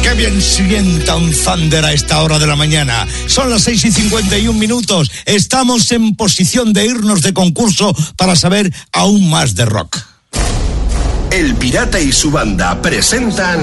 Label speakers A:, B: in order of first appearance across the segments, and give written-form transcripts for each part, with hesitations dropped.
A: qué bien sienta un Thunder a esta hora de la mañana. Son las 6:51. Estamos en posición de irnos de concurso para saber aún más de rock.
B: El Pirata y su banda presentan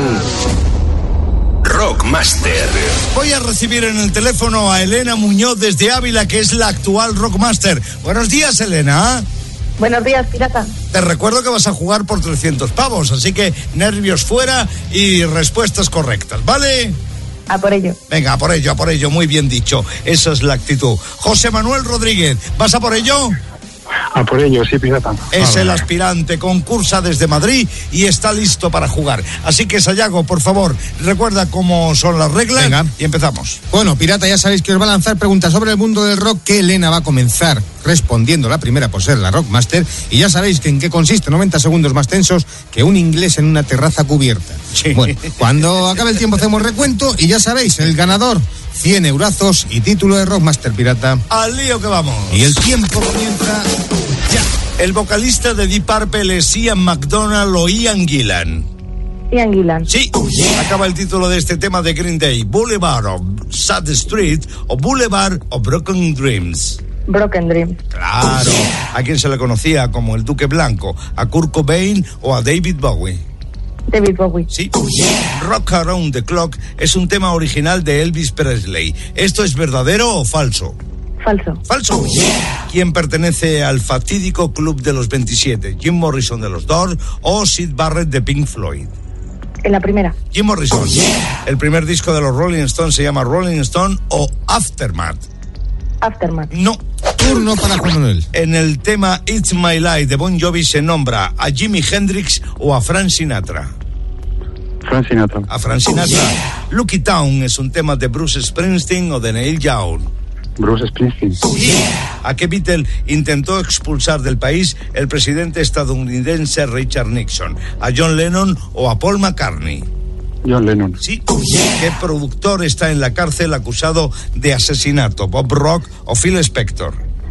B: Rockmaster.
A: Voy a recibir en el teléfono a Elena Muñoz desde Ávila, que es la actual Rockmaster. Buenos días, Elena.
C: Buenos días, Pirata.
A: Te recuerdo que vas a jugar por 300 pavos, así que nervios fuera y respuestas correctas, ¿vale?
C: A por ello.
A: Venga, a por ello, muy bien dicho. Esa es la actitud. José Manuel Rodríguez, ¿vas a por ello?
D: A por ello, sí, Pirata.
A: Es el aspirante, concursa desde Madrid y está listo para jugar. Así que, Sayago, por favor, recuerda cómo son las reglas.
E: Venga.
A: Y empezamos.
E: Bueno, Pirata, ya sabéis que os va a lanzar preguntas sobre el mundo del rock, que Elena va a comenzar respondiendo la primera por ser la Rockmaster. Y ya sabéis que en qué consiste, 90 segundos más tensos que un inglés en una terraza cubierta.
A: Sí.
E: Bueno, cuando acabe el tiempo hacemos recuento y ya sabéis, el ganador, 100 eurazos y título de Rockmaster, Pirata.
A: Al lío que vamos.
E: Y el tiempo comienza ya.
A: El vocalista de Deep Purple es Ian McDonald o Ian Gillan.
C: Ian Gillan.
A: Sí, acaba el título de este tema de Green Day. Boulevard of Sad Street o Boulevard of Broken Dreams.
C: Broken Dream.
A: Claro, ¿a quién se le conocía como el Duque Blanco? ¿A Kurt Cobain o a David Bowie?
C: David Bowie.
A: Sí. Rock Around the Clock es un tema original de Elvis Presley. ¿Esto es verdadero o falso?
C: Falso.
A: Falso. ¿Quién pertenece al fatídico Club de los 27? ¿Jim Morrison de los Doors o Syd Barrett de Pink Floyd?
C: En la primera.
A: Jim Morrison. El primer disco de los Rolling Stones se llama Rolling Stone o Aftermath.
C: Aftermath.
A: No.
E: Turno para Juan Manuel.
A: En el tema It's My Life de Bon Jovi se nombra a Jimi Hendrix o a Frank Sinatra.
D: Frank Sinatra.
A: A Frank Sinatra. Lucky Town es un tema de Bruce Springsteen o de Neil Young.
D: Bruce Springsteen.
A: ¿A qué Beatle intentó expulsar del país el presidente estadounidense Richard Nixon? ¿A John Lennon o a Paul McCartney?
D: John Lennon.
A: Sí. ¿Qué productor está en la cárcel acusado de asesinato? ¿Bob Rock o Phil Spector?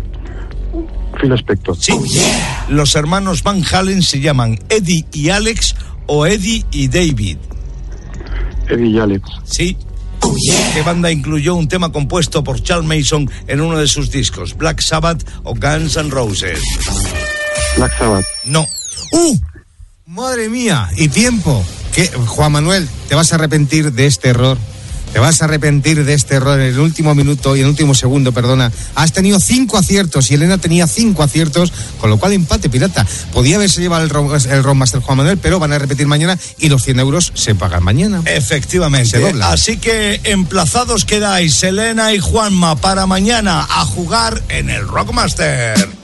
D: Phil Spector.
A: Sí. Los hermanos Van Halen se llaman Eddie y Alex o Eddie y David.
D: Eddie y Alex.
A: Sí. ¿Qué banda incluyó un tema compuesto por Charles Mason en uno de sus discos? ¿Black Sabbath o Guns N' Roses?
D: Black Sabbath.
A: No.
E: Madre mía, y tiempo. ¿Qué? Juan Manuel, te vas a arrepentir de este error. Te vas a arrepentir de este error en el último minuto y en el último segundo, perdona. Has tenido 5 aciertos y Elena tenía 5 aciertos, con lo cual empate, Pirata. Podía haberse llevado el Rockmaster Juan Manuel, pero van a repetir mañana y los 100 euros se pagan mañana.
A: Efectivamente.
E: Se dobla.
A: Así que emplazados quedáis, Elena y Juanma, para mañana a jugar en el Rockmaster.